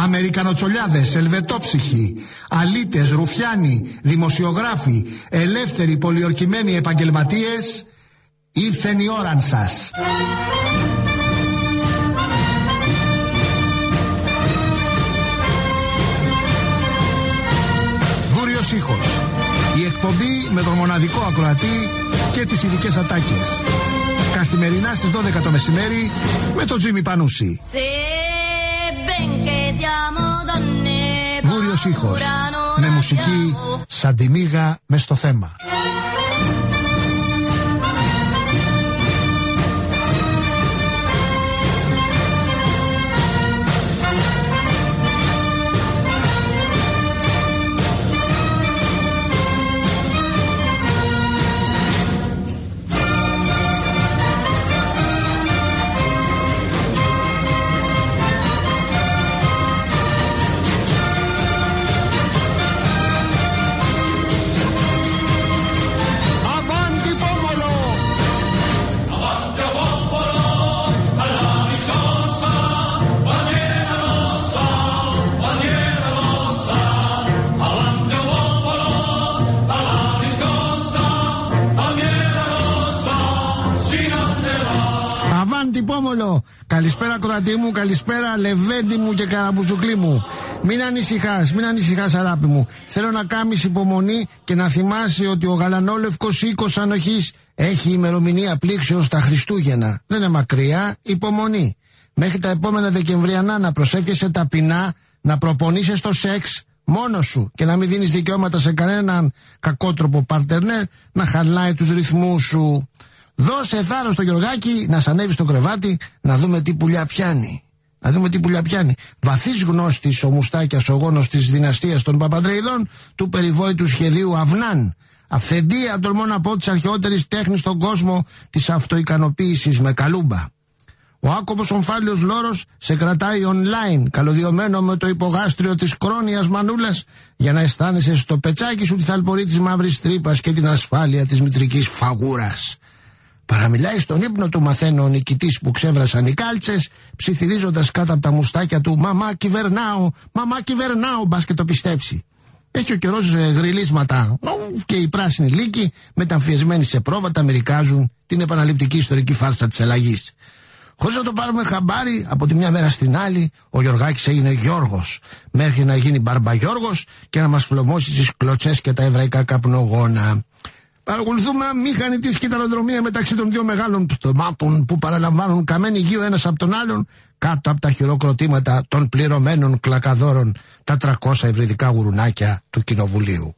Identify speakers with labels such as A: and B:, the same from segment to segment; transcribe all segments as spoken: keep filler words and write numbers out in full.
A: Αμερικανοτσολιάδες, ελβετόψυχοι, αλήτες, ρουφιάνοι, δημοσιογράφοι, ελεύθεροι πολιορκημένοι επαγγελματίες, ήρθεν η ώραν σας. Βούριος ήχος. Η εκπομπή με τον μοναδικό ακροατή και τις ειδικές ατάκες. Καθημερινά στις δώδεκα το μεσημέρι με τον Τζίμι Πανούση. Βούριος ήχος. Με μουσική σαν τη μύγα μες στο θέμα. Καλησπέρα κροατή μου, καλησπέρα Λεβέντη μου και Καραμπουζουκλή μου. Μην ανησυχάς, μην ανησυχάς αγάπη μου. Θέλω να κάνεις υπομονή και να θυμάσαι ότι ο γαλανόλευκος οίκος ανοχής έχει ημερομηνία πλήξεως τα Χριστούγεννα. Δεν είναι μακριά, υπομονή. Μέχρι τα επόμενα Δεκεμβριανά να προσεύχεσαι ταπεινά, να προπονείσαι στο σεξ μόνος σου και να μην δίνεις δικαιώματα σε κανέναν κακότροπο παρτενέρ να χαλάει τους ρυθμούς σου. Δώσε θάρρος στο Γιωργάκι να σ' ανέβει στο κρεβάτι να δούμε τι πουλιά πιάνει. Να δούμε τι πουλιά πιάνει. Βαθύς γνώστης ο Μουστάκιας, ο γόνος της δυναστείας των Παπαντρεϊδών, του περιβόητου σχεδίου Αυνάν. Αυθεντία τολμώ να πω της αρχαιότερης τέχνης στον κόσμο της αυτοικανοποίησης με καλούμπα. Ο άκοπος ομφάλιος λόρος σε κρατάει online, καλωδιωμένο με το υπογάστριο της κρόνιας μανούλας, για να αισθάνεσαι στο πετσάκι σου τη θαλπορή της μαύρης τρύπας και την ασφάλεια της μητρικής φαγούρας. Παραμιλάει στον ύπνο του, μαθαίνω ο νικητής που ξέβρασαν οι κάλτσες, ψιθυρίζοντας κάτω από τα μουστάκια του «Μαμά κυβερνάω, μαμά κυβερνάω», μπας και το πιστέψει. Έχει ο καιρός γριλίσματα και οι πράσινοι λύκοι μεταμφιεσμένοι σε πρόβατα μερικάζουν την επαναληπτική ιστορική φάρσα της αλλαγής. Χωρίς να το πάρουμε χαμπάρι, από τη μια μέρα στην άλλη, ο Γιωργάκης έγινε Γιώργος, μέχρι να γίνει Μπαρμπαγιώργος και να μας φλωμώσει τις κλωτσές και τα εβραϊκά καπνογόνα. Παρακολουθούμε αμήχανη σκηταλοδρομία μεταξύ των δύο μεγάλων πτωμάτων που παραλαμβάνουν καμένη γύρω ένας από τον άλλον, κάτω από τα χειροκροτήματα των πληρωμένων κλακαδόρων, τα τριακόσια ευρυδικά γουρουνάκια του Κοινοβουλίου.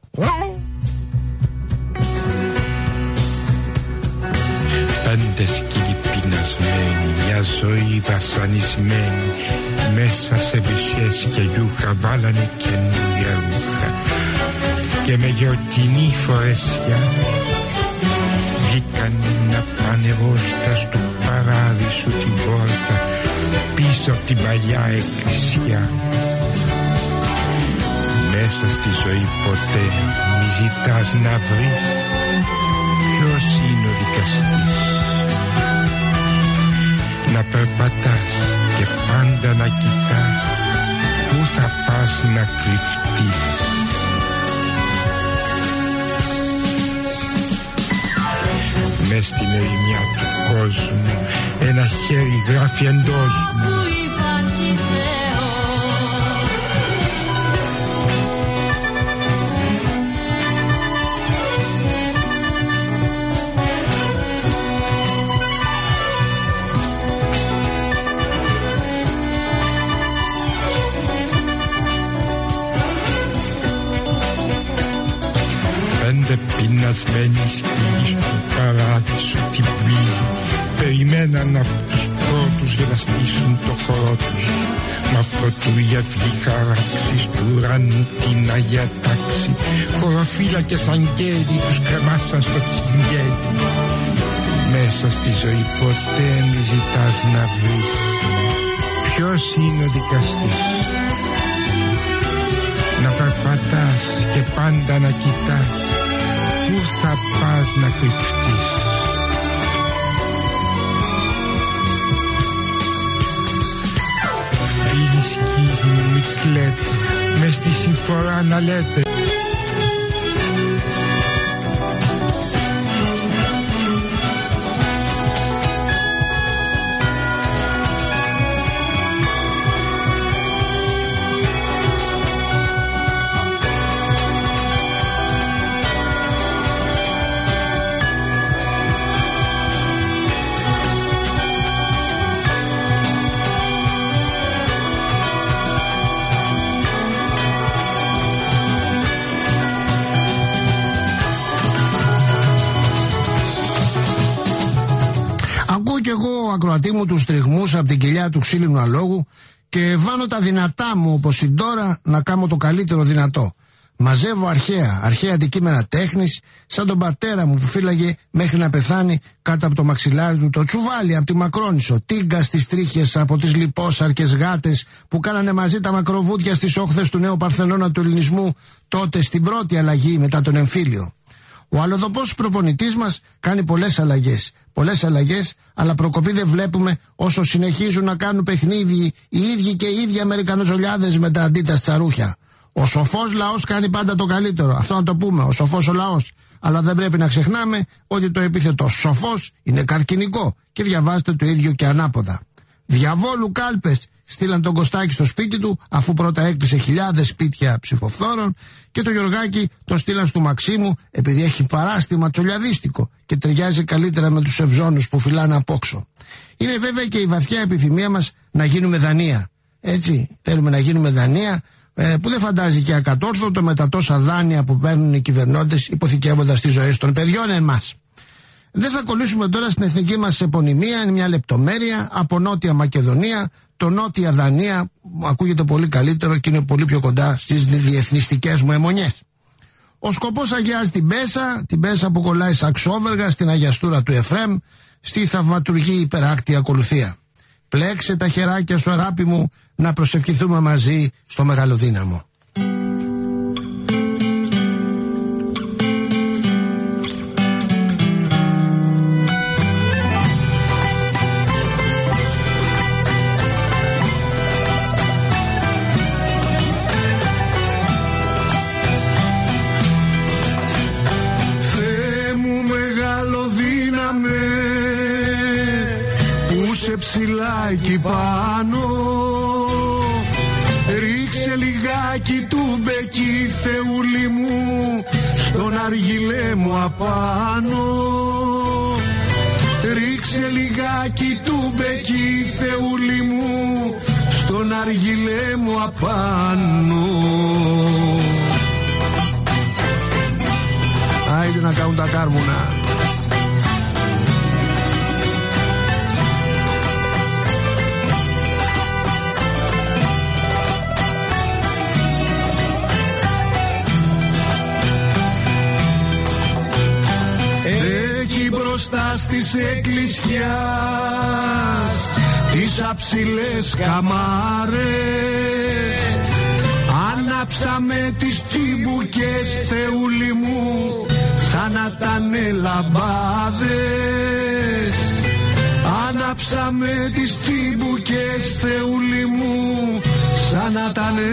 B: Πέντε σκύλοι πεινασμένοι, μια ζωή βασανισμένη, μέσα σε βυσσές και γιούχα βάλανε καινούρια ρούχα. Και με γιορτινή φορεσιά βγήκαν να πάνε βόλτα στο παράδεισο την πόρτα, πίσω από την παλιά εκκλησιά. Μέσα στη ζωή ποτέ μη ζητάς να βρεις ποιος είναι ο δικαστής. Να περπατάς και πάντα να κοιτάς πού θα πας να κρυφτείς. Μες στην ερημιά του κόσμου ένα χέρι γράφει εντός μου. Πέντε πεινασμένοι σκύλοι του παράδεισου την πλήρη περιμέναν από τους πρώτους για να στήσουν το χώρο τους. Μα προτού η αυγή χαράξει του ουρανού την Αγία Τάξη, χωροφύλακες αγγέλοι τους κρεμάσαν στο τσιγγέλι. Μέσα στη ζωή ποτέ μη ζητάς να βρεις ποιος είναι ο δικαστής. Να περπατάς και πάντα να κοιτάς πού θα πας να κρυφτείς. Φίλοι σκύλοι μου, μη λέτε, μες στη συμφορά να λέτε.
A: Κι εγώ, ακροατή μου, τους τριγμούς από την κοιλιά του ξύλινου αλόγου και βάνω τα δυνατά μου όπως η Ντόρα να κάνω το καλύτερο δυνατό. Μαζεύω αρχαία, αρχαία αντικείμενα τέχνης, σαν τον πατέρα μου που φύλαγε μέχρι να πεθάνει κάτω από το μαξιλάρι του το τσουβάλι από τη Μακρόνησο, τίγκα στις τρίχες από τις λιπόσαρκες γάτες που κάνανε μαζί τα μακροβούτια στις όχθες του νέου Παρθενώνα του ελληνισμού, τότε στην πρώτη αλλαγή μετά τον εμφύλιο. Ο αλλοδοπός προπονητής μας κάνει πολλές αλλαγές. Πολλές αλλαγές, αλλά προκοπή δεν βλέπουμε όσο συνεχίζουν να κάνουν παιχνίδι οι ίδιοι και οι ίδιοι Αμερικανοζολιάδες με τα αντίτα τσαρούχια. Ο σοφός λαός κάνει πάντα το καλύτερο. Αυτό να το πούμε, ο σοφός ο λαός. Αλλά δεν πρέπει να ξεχνάμε ότι το επίθετο σοφός είναι καρκινικό και διαβάζετε το ίδιο και ανάποδα. Διαβόλου κάλπες στείλαν τον Κωστάκη στο σπίτι του, αφού πρώτα έκλεισε χιλιάδες σπίτια ψηφοφθόρων, και τον Γιωργάκη τον στείλαν στο Μαξίμου επειδή έχει παράστημα τσολιαδίστικο και ταιριάζει καλύτερα με τους ευζώνους που φυλάνε απόξω. Είναι βέβαια και η βαθιά επιθυμία μας να γίνουμε Δανία. Έτσι, θέλουμε να γίνουμε Δανία, ε, που δεν φαντάζει και ακατόρθωτο με τα τόσα δάνεια που παίρνουν οι κυβερνώντες υποθηκεύοντας τις ζωές των παιδιών εμάς. Δεν θα κολλήσουμε τώρα στην εθνική μας επωνυμία, είναι μια λεπτομέρεια από Νότια Μακεδονία. Το Νότια Δανία ακούγεται πολύ καλύτερο και είναι πολύ πιο κοντά στις διεθνιστικές μου αιμονιές. Ο σκοπός αγιάζει την Πέσα, την Πέσα που κολλάει σαξόβεργα στην αγιαστούρα του Εφρέμ, στη θαυματουργή υπεράκτη ακολουθία. Πλέξε τα χεράκια σου, αγάπη μου, να προσευχηθούμε μαζί στο Μεγαλοδύναμο.
C: Ψηλά εκεί πάνω, ρίξε λιγάκι του μπεκί, Θεούλη μου, στον αργυλέ μου απάνω. Ρίξε λιγάκι του μπεκί, Θεούλη μου, στον αργυλέ μου απάνω.
A: Άιντε να κάνουν τα κάρβουνα.
C: Μπροστά στις εκκλησιάς τις αψηλές καμάρες ανάψαμε τις τσιμπουκές, Θεούλη μου, σαν να τανε λαμπάδες. Ανάψαμε τις τσιμπουκές, Θεούλη μου, σαν να τανε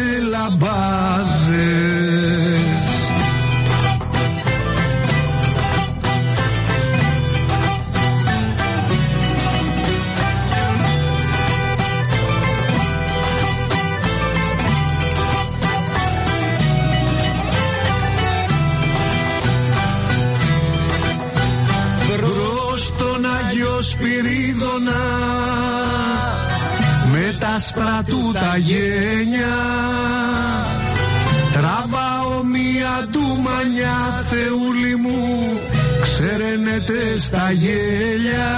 C: λαμπάδες. Σπυρίδωνα με τα σπρατού τα γένια, τραβάω μία ντουμανιά, Θεούλη μου, ξεραίνεται στα γέλια.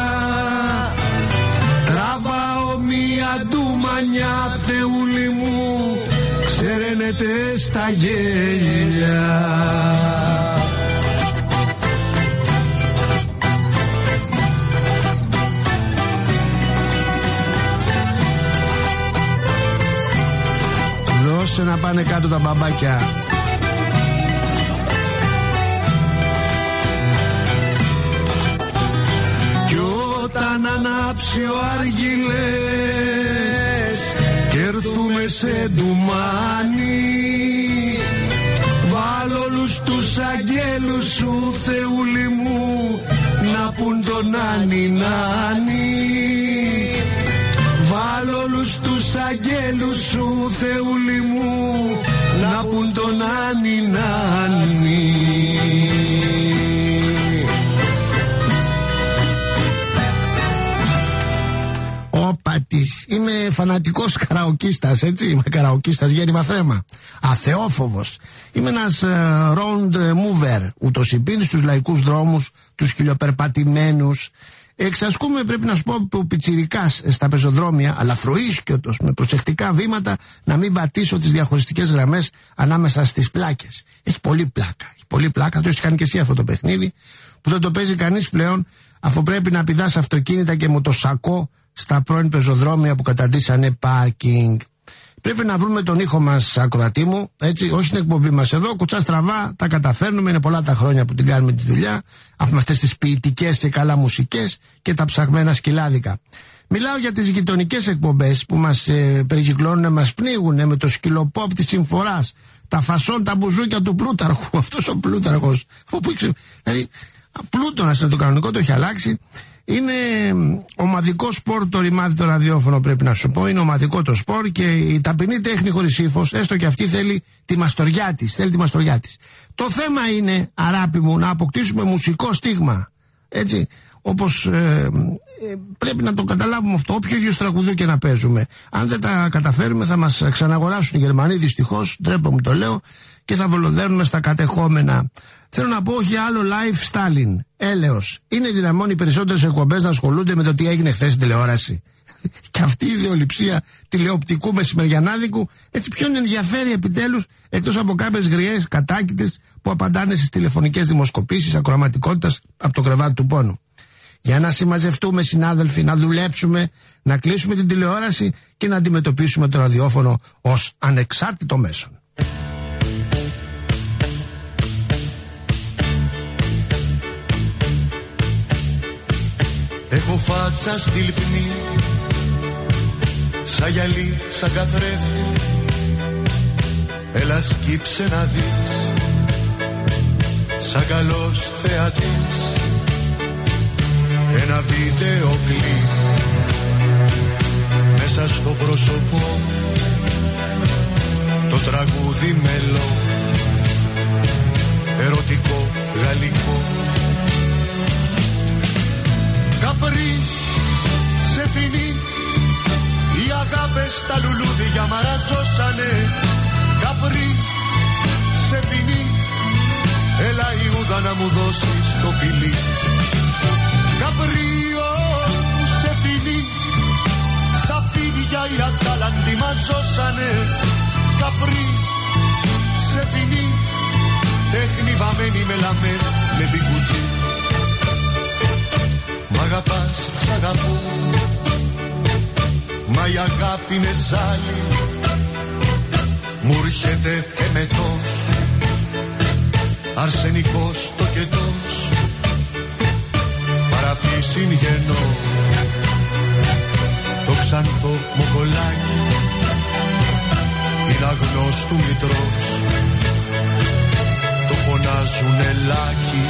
C: Τραβάω μία ντουμανιά, Θεούλη μου, ξεραίνεται στα γέλια.
A: Δώσε να πάνε κάτω τα μπαμπάκια.
C: Κι όταν ανάψει ο αργυλές κι έρθουμε ζούμε σε ντουμάνι. Βάλ' όλους τους αγγέλους σου, Θεούλη μου, να πουν τον Νάνι Νάνι. Βάλ' όλους τους αγγέλους σου, Θεούλη μου, να πουν τον Νάνι Νάνι.
A: Όπα της, είμαι φανατικός καραοκίστας, έτσι, είμαι καραοκίστας γέννημα θέμα, αθεόφοβος. Είμαι ένας uh, round mover, ούτως υπήν στους λαϊκούς δρόμους, τους χιλιοπερπατημένους. Εξασκούμε, πρέπει να σου πω, ο πιτσιρικάς στα πεζοδρόμια, αλλά φροίσκιωτος, με προσεκτικά βήματα, να μην πατήσω τις διαχωριστικές γραμμές ανάμεσα στις πλάκες. Έχει πολύ πλάκα, έχει πολύ πλάκα, το έχεις κάνει και εσύ αυτό το παιχνίδι, που δεν το παίζει κανείς πλέον, αφού πρέπει να πηδάς αυτοκίνητα και μοτοσακό στα πρώην πεζοδρόμια που καταντήσανε πάρκινγκ. Πρέπει να βρούμε τον ήχο μας, ακροατή μου, έτσι, όχι στην εκπομπή μας εδώ, κουτσά στραβά, τα καταφέρνουμε, είναι πολλά τα χρόνια που την κάνουμε τη δουλειά, αφού με αυτές τις ποιητικές και καλά μουσικές και τα ψαγμένα σκυλάδικα. Μιλάω για τις γειτονικές εκπομπές που μας ε, περικυκλώνουν, μας πνίγουν με το σκυλοπόπ της συμφοράς, τα φασόν, τα μπουζούκια του Πλούταρχου, αυτός ο Πλούταρχος, όπου ήξε, δηλαδή, Πλούτονας είναι το κανονικό, το έχει αλλάξει. Είναι ομαδικό σπορ το ρημάδι το ραδιόφωνο, πρέπει να σου πω. Είναι ομαδικό το σπορ και η ταπεινή τέχνη χωρίς ύφος, έστω και αυτή, θέλει τη μαστοριά της. Θέλει τη μαστοριά της. Το θέμα είναι, αράπη μου, να αποκτήσουμε μουσικό στίγμα. Έτσι. Όπως ε, ε, πρέπει να το καταλάβουμε αυτό, όποιο ίδιο τραγουδού και να παίζουμε. Αν δεν τα καταφέρουμε, θα μας ξαναγοράσουν οι Γερμανοί, δυστυχώς, ντρέπομαι το λέω, και θα βολοδέρνουμε στα κατεχόμενα. Θέλω να πω, όχι άλλο live Stalin, έλεος. Είναι δυναμόν οι περισσότερες εκπομπές να ασχολούνται με το τι έγινε χθες στην τηλεόραση. Και αυτή η ιδεολειψία τηλεοπτικού μεσημεριανάδικου, έτσι, ποιον ενδιαφέρει επιτέλους, εκτός από κάποιες γριές κατάκητες που απαντάνε στις τηλεφωνικές δημοσκοπήσεις ακροαματικότητας από το κρεβάτι του πόνου. Για να συμμαζευτούμε, συνάδελφοι, να δουλέψουμε, να κλείσουμε την τηλεόραση και να αντιμετωπίσουμε το ραδιόφωνο ως ανεξάρτητο μέσον.
D: Έχω φάτσα στη λιπνή, σαν γυαλί, σαν καθρέφτη. Έλα σκύψε να δεις, σαν καλός θεατής. Ένα βίντεο κλιπ μέσα στο πρόσωπό, το τραγούδι μελό, ερωτικό, γαλλικό. Καπρί, σε φινί, οι αγάπες στα λουλούδια μαραζώσανε. Καπρί, σε φινί, έλα Ιούδα να μου δώσεις το φιλί. Καπρίο, σε φινί, σαν φίδια οι Ατάλαντοι μαζώσανε. Καπρί, σε φινί, τέχνη βαμμένη με λαμέ, με μπιγκουτί. Μ' αγαπάς, σ' αγαπώ, μα η αγάπη είναι ζάλι. Μου έρχεται εμετός, αρσενικός το κετός. Παραφύσιν γεννώ, το ξανθό μοκολάκι. Είναι αγνός του μητρός, το φωνάζουν ελάκι.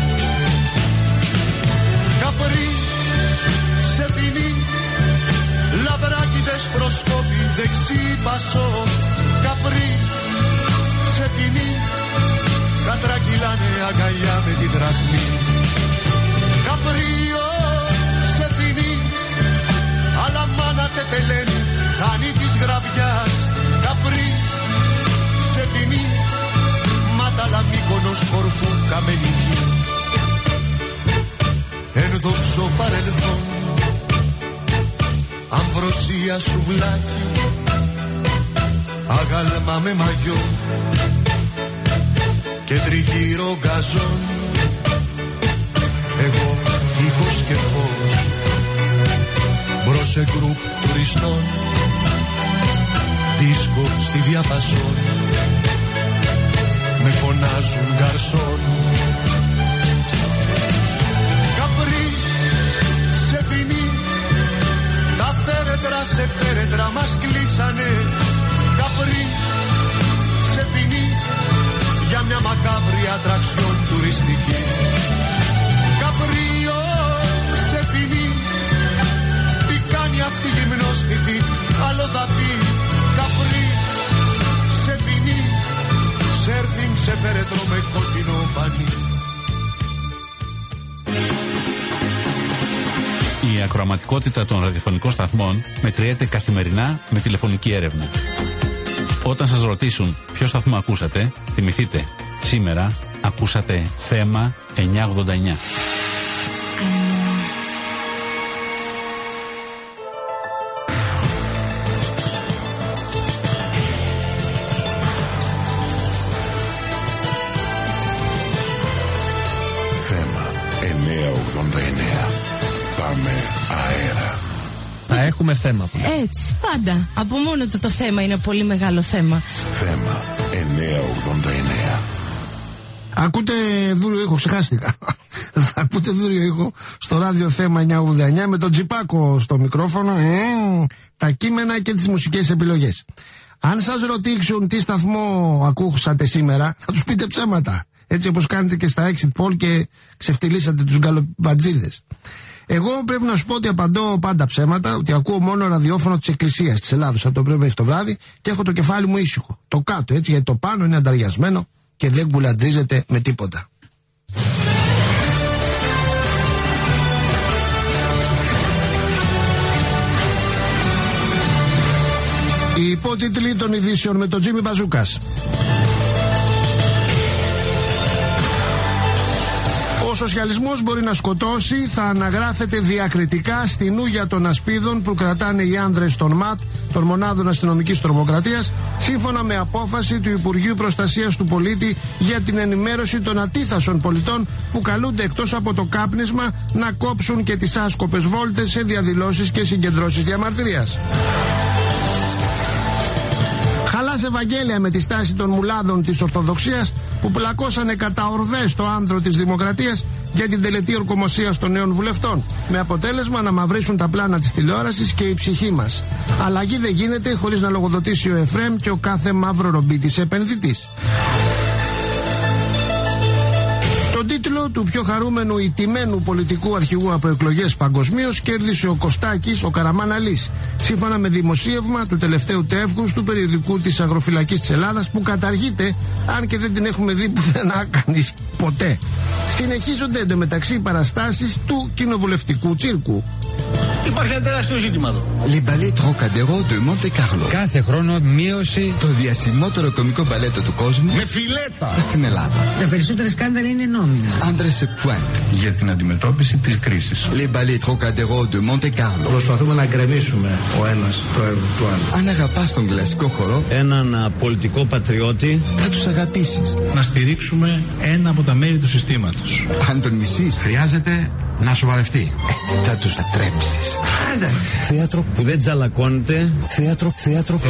D: Καπρί, σε φινί, λαβράκιδες προσκόπη δεξί πασό. Καπρί, σε φινί, κατρακυλάνε αγκαλιά με τη δραχμή. Καπρίο, σε φινί, αλλά μάνα τεπελένει, χάνει της γραβιάς. Καπρί, σε φινί, μάταλα Μύκονος, Κορφού, Καμενική. Ενδόξω παρελθόν, αμβροσία σουβλάκι, αγάλμα με μαγιό και τριγύρω γκαζόν. Εγώ ήχος και φως, μπρος σε γκρουπ τουριστών, δίσκο στη διαπασόν, με φωνάζουν γκαρσόν. Καπρί, σε φινί, τα θέρετρα σε φέρετρα μας κλείσανε.
E: ακροαματικότητα των ραδιοφωνικών σταθμών μετριέται καθημερινά με τηλεφωνική έρευνα. Όταν σας ρωτήσουν ποιο σταθμό ακούσατε, θυμηθείτε, σήμερα ακούσατε θέμα εννιακόσια ογδόντα εννιά.
D: Θέμα εννιακόσια ογδόντα εννιά. Πάμε αέρα.
F: Θα έχουμε θέμα.
G: Έτσι, πάντα. Από μόνο το το θέμα είναι πολύ μεγάλο θέμα.
D: Θέμα εννιακόσια ογδόντα εννιά.
A: Ακούτε δούριο ήχο, ξεχάστηκα. Θα ακούτε δούριο ήχο στο ράδιο θέμα εννιακόσια ογδόντα εννιά με τον Τζιπάκο στο μικρόφωνο, ε, τα κείμενα και τις μουσικές επιλογές. Αν σας ρωτήσουν τι σταθμό ακούσατε σήμερα, θα τους πείτε ψέματα. Έτσι όπως κάνετε και στα exit poll και ξεφτυλίσατε τους γκαλοπατζίδες. Εγώ πρέπει να σου πω ότι απαντώ πάντα ψέματα, ότι ακούω μόνο ραδιόφωνο της Εκκλησίας της Ελλάδος από το πρωί μέχρι το βράδυ και έχω το κεφάλι μου ήσυχο. Το κάτω έτσι, γιατί το πάνω είναι ανταριασμένο και δεν κουλαντρίζεται με τίποτα. Οι υπότιτλοι των ειδήσεων με τον Τζίμι Μπαζούκας. Ο σοσιαλισμός μπορεί να σκοτώσει, θα αναγράφεται διακριτικά στην ούγια των ασπίδων που κρατάνε οι άνδρες των ΜΑΤ, των Μονάδων Αστυνομικής Τρομοκρατίας, σύμφωνα με απόφαση του Υπουργείου Προστασίας του Πολίτη για την ενημέρωση των ατίθασων πολιτών που καλούνται εκτός από το κάπνισμα να κόψουν και τις άσκοπες βόλτες σε διαδηλώσεις και συγκεντρώσεις διαμαρτυρίας. Χαλάς Ευαγγέλια με τη στάση των μουλάδων της Ορθοδοξίας που πλακώσανε κατά ορδές το άνδρο της Δημοκρατίας για την τελετή ορκομοσίας των νέων βουλευτών, με αποτέλεσμα να μαυρίσουν τα πλάνα της τηλεόρασης και η ψυχή μας. Αλλαγή δεν γίνεται χωρίς να λογοδοτήσει ο Εφραίμ και ο κάθε μαύρο ρομπίτης επενδυτής. Τον τίτλο του πιο χαρούμενου ηττημένου πολιτικού αρχηγού από εκλογές παγκοσμίως κέρδισε ο Κωστάκης, ο Καραμάν Αλής, σύμφωνα με δημοσίευμα του τελευταίου τεύγους του περιοδικού της Αγροφυλακής της Ελλάδας, που καταργείται, αν και δεν την έχουμε δει πουθενά κανείς ποτέ. Συνεχίζονται εντωμεταξύ παραστάσεις του κοινοβουλευτικού τσίρκου.
H: Υπάρχει ένα τεράστιο ζήτημα εδώ.
I: Les ballets Trocadéro de Monte Carlo.
F: Κάθε χρόνο μείωση.
I: Το διασημότερο κωμικό μπαλέτο του κόσμου.
H: Με φιλέτα.
I: Στην Ελλάδα.
J: Τα περισσότερα σκάνδαλα είναι νόμινα.
I: Άντρες σε πουάντ.
H: Για την αντιμετώπιση της κρίσης.
I: Les ballets Trocadéro de Monte Carlo.
K: Προσπαθούμε να γκρεμίσουμε ο ένας το έργο του άλλου.
I: Αν αγαπάς τον κλασικό χορό,
L: έναν πολιτικό πατριώτη,
I: θα τους αγαπήσεις.
M: Να στηρίξουμε ένα από τα μέρη του συστήματος.
I: Αν τον μισείς,
M: χρειάζεται να σοβαρευτεί.
I: Ε, θα τους ατρέψεις.
L: Θέατρο που δεν τζαλακώνεται.
I: Θέατρο, θέατρο.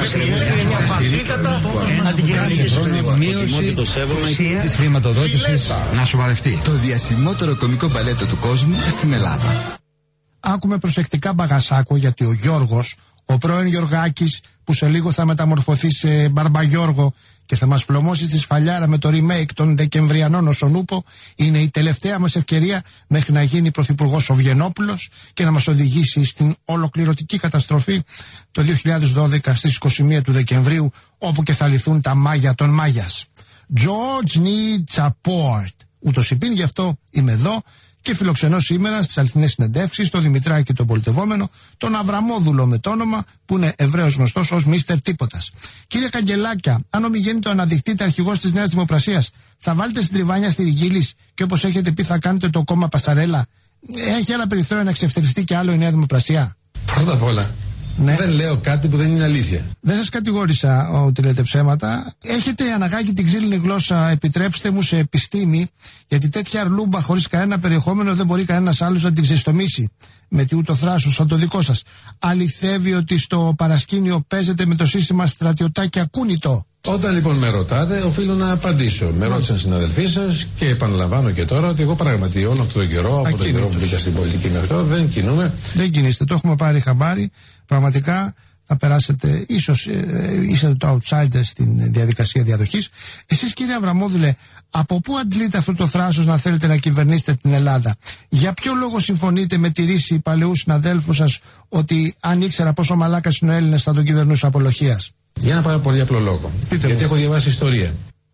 L: Μείωση της χρηματοδότησης.
M: Να σοβαρευτεί.
I: Το διασημότερο κωμικό μπαλέτο του κόσμου στην Ελλάδα.
A: Άκουμε προσεκτικά Μπαγασάκο, γιατί ο Γιώργος, ο πρώην Γιωργάκης, που σε λίγο θα μεταμορφωθεί σε Μπαρμπαγιώργο και θα μας πλωμώσει στη σφαλιάρα με το remake των Δεκεμβριανών Οσονούπο, είναι η τελευταία μας ευκαιρία μέχρι να γίνει πρωθυπουργός ο Βιενόπουλος και να μας οδηγήσει στην ολοκληρωτική καταστροφή το δύο χιλιάδες δώδεκα στις είκοσι μία του Δεκεμβρίου, όπου και θα λυθούν τα μάγια των μάγιας. George needs support. Ούτως υπήν, γι' αυτό είμαι εδώ και φιλοξενώ σήμερα στις αληθινές συνεντεύξεις τον Δημητράκη τον πολιτευόμενο, τον Αβραμόδουλο με το όνομα, που είναι ευρέως γνωστός ως Μίστερ Τίποτας. Κύριε Καγκελάκια, αν ομιγέννητο αναδειχτείτε αρχηγός της Νέας Δημοκρασίας, θα βάλετε συντριβάνια στη Ριγίλης και όπως έχετε πει θα κάνετε το κόμμα Πασαρέλα? Έχει άλλα περιθώρια να εξευθεριστεί κι άλλο η Νέα Δημοκρασία?
N: Πρώτα απ' όλα, ναι. Δεν λέω κάτι που δεν είναι αλήθεια.
A: Δεν σας κατηγόρησα ότι λέτε ψέματα. Έχετε αναγάγει την ξύλινη γλώσσα, επιτρέψτε μου, σε επιστήμη, γιατί τέτοια αρλούμπα χωρίς κανένα περιεχόμενο δεν μπορεί κανένας άλλος να την ξεστομίσει με τι ούτω θράσος σαν το δικό σας. Αληθεύει ότι στο παρασκήνιο παίζετε με το σύστημα στρατιωτάκι ακούνητο?
N: Όταν λοιπόν με ρωτάτε, οφείλω να απαντήσω. Με ρώτησαν συναδελφοί σας και επαναλαμβάνω και τώρα ότι εγώ πράγματι όλο αυτόν τον καιρό, από τον καιρό που μπήκα στην πολιτική μέχρι τώρα, δεν κινούμαι.
A: Δεν κινείστε, το έχουμε πάρει χαμπάρι. Πραγματικά θα περάσετε, ίσως ε, είσαστε το outsider στην διαδικασία διαδοχής. Εσείς, κύριε Αβραμόδουλε, από πού αντλείτε αυτό το θράσος να θέλετε να κυβερνήσετε την Ελλάδα? Για ποιο λόγο συμφωνείτε με τη ρίση παλαιού συναδέλφου σας ότι αν ήξερα πόσο μαλάκας είναι ο Έλληνας θα τον κυβερνούσα απολοχίας?
N: Για ένα πάρα πολύ απλό λόγο. Πείτε Γιατί μου. έχω διαβάσει ιστορία.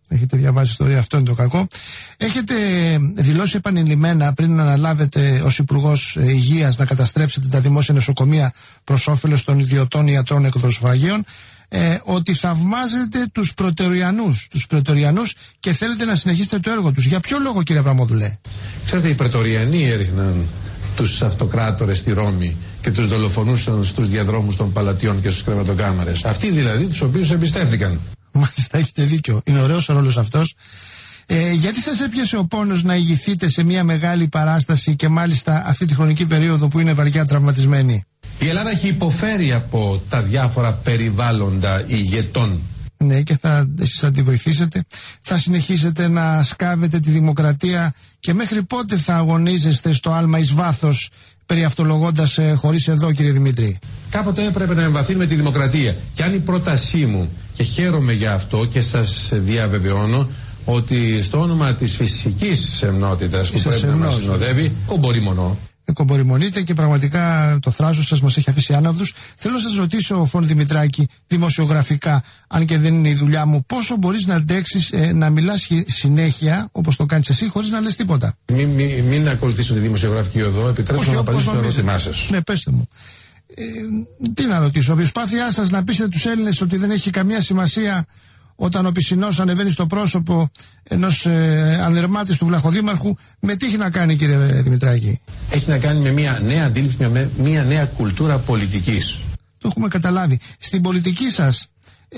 A: Έχετε διαβάσει ιστορία, αυτό είναι το κακό. Έχετε δηλώσει επανειλημμένα πριν αναλάβετε ως Υπουργός Υγείας να καταστρέψετε τα δημόσια νοσοκομεία προς όφελος των ιδιωτών ιατρών εκδοσφαγίων, ε, ότι θαυμάζετε τους πρετοριανούς, τους πρετοριανούς και θέλετε να συνεχίσετε το έργο τους. Για ποιο λόγο, κύριε Αβραμόδουλε?
N: Ξέρετε, οι πρετοριανοί έριχναν τους αυτοκράτορες στη Ρώμη και τους δολοφονούσαν στους διαδρόμους των παλατιών και στους κρεβατοκάμαρες. Αυτοί δηλαδή τους οποίους εμπιστεύτηκαν.
A: Μάλιστα, έχετε δίκιο. Είναι ωραίος ο ρόλος αυτός. Ε, γιατί σας έπιασε ο πόνος να ηγηθείτε σε μια μεγάλη παράσταση και μάλιστα αυτή τη χρονική περίοδο που είναι βαριά τραυματισμένη?
N: Η Ελλάδα έχει υποφέρει από τα διάφορα περιβάλλοντα ηγετών.
A: Ναι, και θα, εσείς θα τη βοηθήσετε. Θα συνεχίσετε να σκάβετε τη δημοκρατία και μέχρι πότε θα αγωνίζεστε στο άλμα εις βάθος, περιαυτολογώντας ε, χωρίς εδώ, κύριε Δημήτρη?
N: Κάποτε έπρεπε να εμβαθύνουμε τη δημοκρατία. Και αν η πρότασή μου, και χαίρομαι για αυτό και σας διαβεβαιώνω, ότι στο όνομα της φυσικής σεμνότητας που πρέπει να μας συνοδεύει, κομποριμονώ.
A: Κομποριμονείτε και πραγματικά το θράσος σας μας έχει αφήσει άναυδους. Θέλω να σας ρωτήσω, Φων Δημητράκη, δημοσιογραφικά, αν και δεν είναι η δουλειά μου, πόσο μπορείς να αντέξεις ε, να μιλάς συνέχεια, όπως το κάνεις εσύ, χωρίς να λες τίποτα?
N: Μην μη, μη ακολουθήσω τη δημοσιογραφική οδό, επιτρέψτε να απαντήσω στο ερώτημά σας.
A: Ναι, πέστε μου. Ε, τι να ρωτήσω, η προσπάθειά σας να πείσετε τους Έλληνες ότι δεν έχει καμία σημασία όταν ο πισινός ανεβαίνει στο πρόσωπο ενός ε, ανερμάτης του Βλαχοδήμαρχου, με τι έχει να κάνει, κύριε Δημητράκη?
N: Έχει να κάνει με μια νέα αντίληψη, μια, μια νέα κουλτούρα πολιτικής.
A: Το έχουμε καταλάβει. Στην πολιτική σας,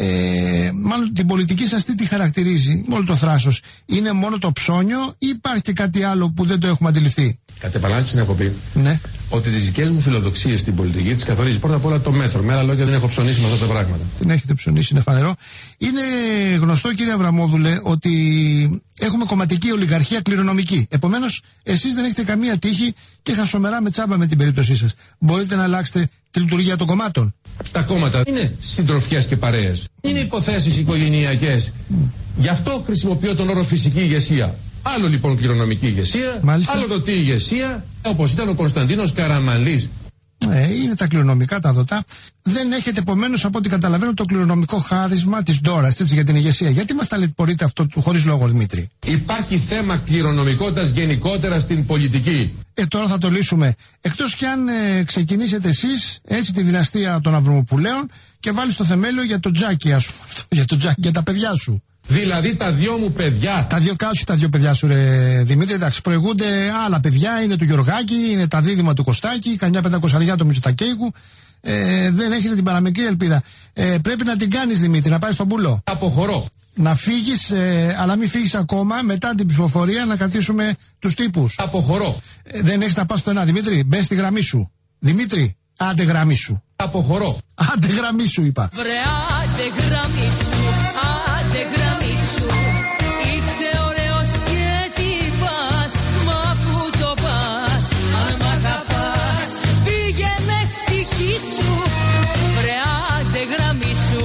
A: ε, μάλλον την πολιτική σας τι τη χαρακτηρίζει, όλο το θράσος? Είναι μόνο το ψώνιο ή υπάρχει και κάτι άλλο που δεν το έχουμε αντιληφθεί?
N: Κατ' επανάληψη να έχω πει,
A: ναι,
N: ότι τις δικές μου φιλοδοξίες στην πολιτική τις καθορίζει πρώτα απ' όλα το μέτρο. Με άλλα λόγια, δεν έχω ψωνίσει με αυτά τα πράγματα.
A: Την έχετε ψωνίσει, είναι φανερό. Είναι γνωστό, κύριε Αβραμόδουλε, ότι έχουμε κομματική ολιγαρχία κληρονομική. Επομένως, εσείς δεν έχετε καμία τύχη και χασομερά με τσάμπα με την περίπτωσή σας. Μπορείτε να αλλάξετε τη λειτουργία των κομμάτων?
N: Τα κόμματα είναι συντροφιές και παρέες. Είναι υποθέσεις οικογενειακές. Mm. Γι' αυτό χρησιμοποιώ τον όρο φυσική ηγεσία. Άλλο λοιπόν κληρονομική ηγεσία, μάλιστα, άλλο δοτή ηγεσία, όπως ήταν ο Κωνσταντίνος Καραμανλής.
A: Ε, είναι τα κληρονομικά, τα δοτά. Δεν έχετε επομένως, από ό,τι καταλαβαίνω, το κληρονομικό χάρισμα της Ντόρας, έτσι, για την ηγεσία. Γιατί μας ταλαιπωρείτε αυτό χωρίς λόγο, Δημήτρη?
N: Υπάρχει θέμα κληρονομικότητας γενικότερα στην πολιτική.
A: Ε, τώρα θα το λύσουμε. Εκτός κι αν ε, ξεκινήσετε εσείς έτσι τη δυναστεία των Αβραμοπουλαίων και βάλεις το θεμέλιο για το Τζάκι, ας πούμε, αυτό, για το Τζάκι, για τα παιδιά σου.
N: Δηλαδή τα δυο μου παιδιά.
A: Τα δυο κάτω, τα δυο παιδιά σου, ρε Δημήτρη. Εντάξει, προηγούνται άλλα παιδιά. Είναι του Γιωργάκη, είναι τα δίδυμα του Κωστάκη, καμιά πεντακοσαριά του Μητσοτακέικου. Ε, δεν έχετε την παραμικρή ελπίδα. Ε, πρέπει να την κάνεις, Δημήτρη, να πάει στον πουλό.
N: Αποχωρώ.
A: Να φύγεις, ε, αλλά μην φύγεις ακόμα μετά την ψηφοφορία να κρατήσουμε τους τύπους.
N: Αποχωρώ.
A: Ε, δεν έχεις να πας στο ένα, Δημήτρη. Μπες στη γραμμή σου. Δημήτρη, άντε γραμμή σου.
N: Αποχωρώ.
A: Άντε γραμμή σου, είπα.
O: Βρε, άντε γραμμή σου, άντε γραμμή σου. Είσαι ωραίος και τι πας, μα που το πας. Αν μ' αγαπάς, πήγαινε στη χή σου. Βρε, άντε γραμμή σου,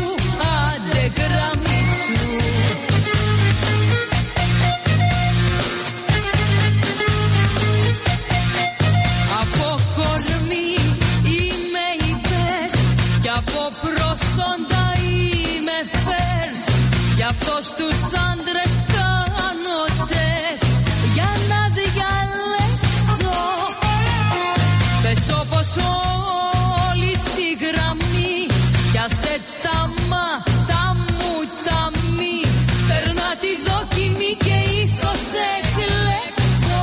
O: άντε γραμμή σου. Από κορμί είμαι η best και από προσόντα είμαι first. Γι' αυτό στους άντρες κάνω τεστ για να διαλέξω. Πες όπως όλοι στη γραμμή κι άσε τα μα, τα μου, τα μη. Περνά τη δοκιμή και ίσως σε κλέψω.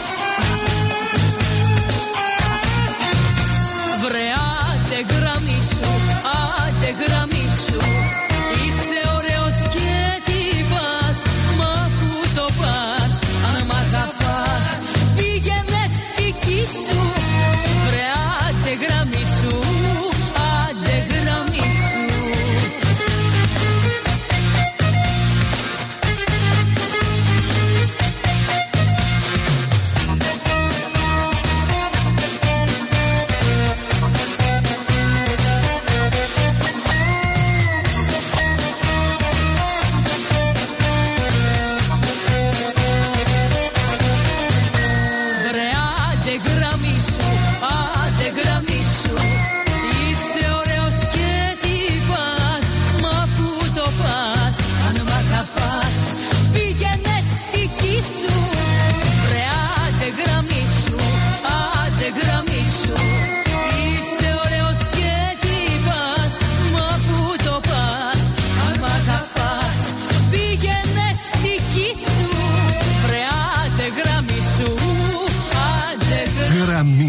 O: Βρε, άντε γραμμή σου, άντε γραμμή σου. Είσαι ωραίος και τι πας,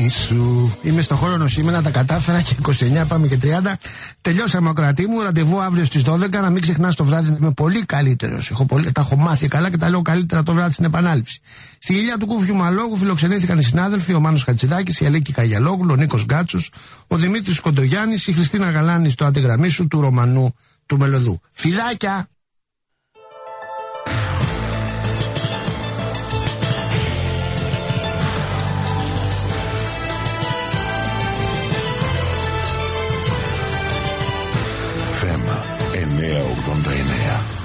I: σου.
A: Είμαι στο χώρο σήμερα, τα κατάφερα και είκοσι εννιά, πάμε και τριάντα. Τελειώσαμε ο κρατή μου. Ραντεβού αύριο στις δώδεκα. Να μην ξεχνάς το βράδυ να είμαι πολύ καλύτερος. Έχω πολύ, τα έχω μάθει καλά και τα λέω καλύτερα το βράδυ στην επανάληψη. Στη γυλιά του Κούφιου Μαλόγου φιλοξενήθηκαν οι συνάδελφοι, ο Μάνος Χατζηδάκης, η Αλίκη Καγιαλόγλου, ο Νίκος Γκάτσος, ο Δημήτρης Κοντογιάννης, η Χριστίνα Γαλάνη στο αντιγραμμίσου του Ρωμανού του Μελωδού. Φιδάκια!
P: Θέμα εννιακόσια ογδόντα εννέα.